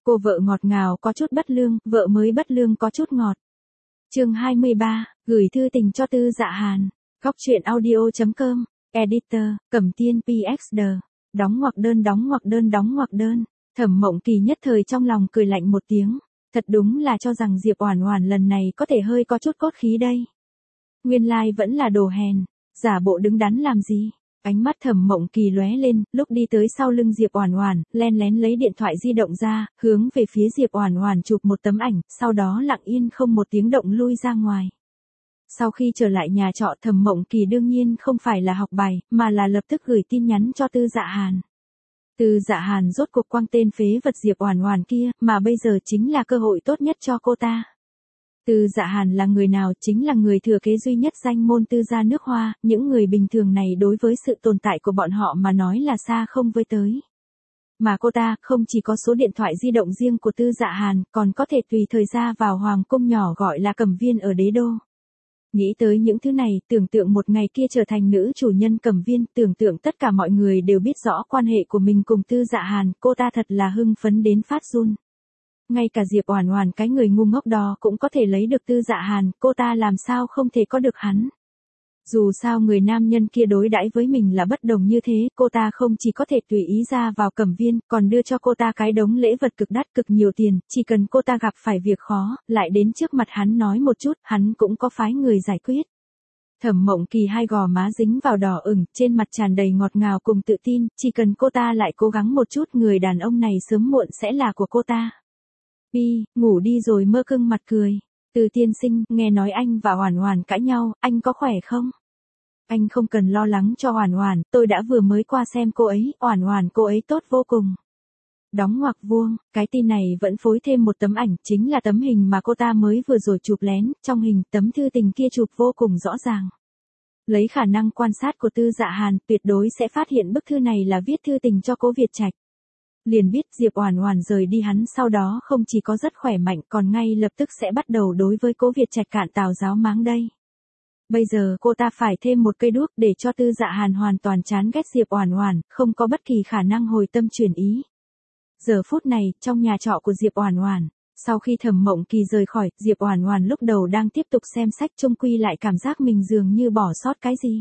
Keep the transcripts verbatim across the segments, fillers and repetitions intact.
Cô vợ ngọt ngào có chút bất lương, vợ mới bất lương có chút ngọt. Chương hai mươi ba, gửi thư tình cho Tư Dạ Hàn. Góc truyện audio chấm com, Editor, Cẩm Tiên pê ích đê. Đóng ngoặc đơn đóng ngoặc đơn đóng ngoặc đơn. Thẩm Mộng Kỳ nhất thời trong lòng cười lạnh một tiếng. Thật đúng là cho rằng Diệp Oản Oản lần này có thể hơi có chút cốt khí đây. Nguyên lai vẫn là đồ hèn, giả bộ đứng đắn làm gì. Ánh mắt Thẩm Mộng Kỳ lóe lên, lúc đi tới sau lưng Diệp Oản Oản, len lén lấy điện thoại di động ra, hướng về phía Diệp Oản Oản chụp một tấm ảnh, sau đó lặng yên không một tiếng động lui ra ngoài. Sau khi trở lại nhà trọ, Thẩm Mộng Kỳ đương nhiên không phải là học bài, mà là lập tức gửi tin nhắn cho Tư Dạ Hàn. Tư Dạ Hàn rốt cuộc quăng tên phế vật Diệp Oản Oản kia, mà bây giờ chính là cơ hội tốt nhất cho cô ta. Tư Dạ Hàn là người nào? Chính là người thừa kế duy nhất danh môn Tư gia nước Hoa, những người bình thường này đối với sự tồn tại của bọn họ mà nói là xa không với tới. Mà cô ta không chỉ có số điện thoại di động riêng của Tư Dạ Hàn, còn có thể tùy thời ra vào hoàng cung nhỏ gọi là Cẩm Viên ở đế đô. Nghĩ tới những thứ này, tưởng tượng một ngày kia trở thành nữ chủ nhân Cẩm Viên, tưởng tượng tất cả mọi người đều biết rõ quan hệ của mình cùng Tư Dạ Hàn, cô ta thật là hưng phấn đến phát run. Ngay cả Diệp Oản Oản cái người ngu ngốc đó cũng có thể lấy được Tư Dạ Hàn, cô ta làm sao không thể có được hắn. Dù sao người nam nhân kia đối đãi với mình là bất đồng như thế, cô ta không chỉ có thể tùy ý ra vào Cẩm Viên, còn đưa cho cô ta cái đống lễ vật cực đắt cực nhiều tiền, chỉ cần cô ta gặp phải việc khó, lại đến trước mặt hắn nói một chút, hắn cũng có phái người giải quyết. Thẩm Mộng Kỳ hai gò má dính vào đỏ ửng, trên mặt tràn đầy ngọt ngào cùng tự tin, chỉ cần cô ta lại cố gắng một chút, người đàn ông này sớm muộn sẽ là của cô ta. Pi, ngủ đi rồi mơ cưng mặt cười. Từ tiên sinh, nghe nói anh và Oản Oản cãi nhau, anh có khỏe không? Anh không cần lo lắng cho Oản Oản, tôi đã vừa mới qua xem cô ấy, Oản Oản cô ấy tốt vô cùng. Đóng ngoặc vuông, cái tin này vẫn phối thêm một tấm ảnh, chính là tấm hình mà cô ta mới vừa rồi chụp lén, trong hình tấm thư tình kia chụp vô cùng rõ ràng. Lấy khả năng quan sát của Tư Dạ Hàn, tuyệt đối sẽ phát hiện bức thư này là viết thư tình cho Cố Việt Trạch. Liền biết Diệp Oản Oản rời đi hắn sau đó không chỉ có rất khỏe mạnh còn ngay lập tức sẽ bắt đầu đối với Cố Việt Trạch cạn tào giáo máng đây. Bây giờ cô ta phải thêm một cây đuốc để cho Tư Dạ Hàn hoàn toàn chán ghét Diệp Oản Oản, không có bất kỳ khả năng hồi tâm chuyển ý. Giờ phút này, trong nhà trọ của Diệp Oản Oản, sau khi Thẩm Mộng Kỳ rời khỏi, Diệp Oản Oản lúc đầu đang tiếp tục xem sách, chung quy lại cảm giác mình dường như bỏ sót cái gì.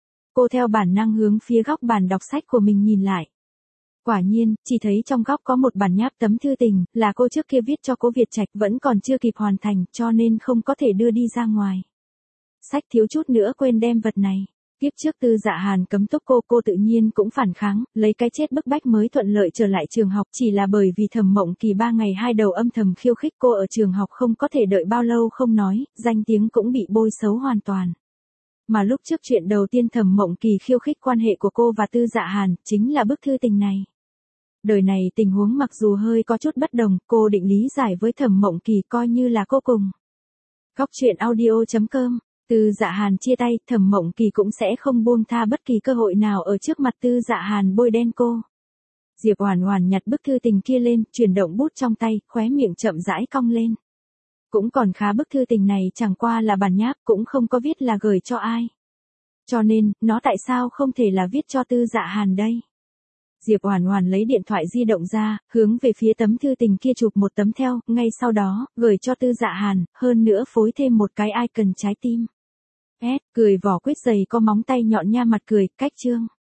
Cô theo bản năng hướng phía góc bàn đọc sách của mình nhìn lại. Quả nhiên, chỉ thấy trong góc có một bản nháp tấm thư tình, là cô trước kia viết cho Cố Việt Trạch, vẫn còn chưa kịp hoàn thành, cho nên không có thể đưa đi ra ngoài. Sách thiếu chút nữa quên đem vật này. Kiếp trước Tư Dạ Hàn cấm túc cô, cô tự nhiên cũng phản kháng, lấy cái chết bức bách mới thuận lợi trở lại trường học, chỉ là bởi vì Thẩm Mộng Kỳ ba ngày hai đầu âm thầm khiêu khích cô ở trường học không có thể đợi bao lâu không nói, danh tiếng cũng bị bôi xấu hoàn toàn. Mà lúc trước chuyện đầu tiên Thẩm Mộng Kỳ khiêu khích quan hệ của cô và Tư Dạ Hàn, chính là bức thư tình này. Đời này tình huống mặc dù hơi có chút bất đồng, cô định lý giải với Thẩm Mộng Kỳ coi như là cô cùng. Góc truyện audio chấm com, Tư Dạ Hàn chia tay, Thẩm Mộng Kỳ cũng sẽ không buông tha bất kỳ cơ hội nào ở trước mặt Tư Dạ Hàn bôi đen cô. Diệp Oản Oản nhặt bức thư tình kia lên, chuyển động bút trong tay, khóe miệng chậm rãi cong lên. Cũng còn khá, bức thư tình này chẳng qua là bản nháp, cũng không có viết là gửi cho ai. Cho nên, nó tại sao không thể là viết cho Tư Dạ Hàn đây? Diệp Oản Oản lấy điện thoại di động ra, hướng về phía tấm thư tình kia chụp một tấm theo, ngay sau đó, gửi cho Tư Dạ Hàn, hơn nữa phối thêm một cái icon trái tim. S, cười vỏ quýt dày có móng tay nhọn nha mặt cười, cách chương.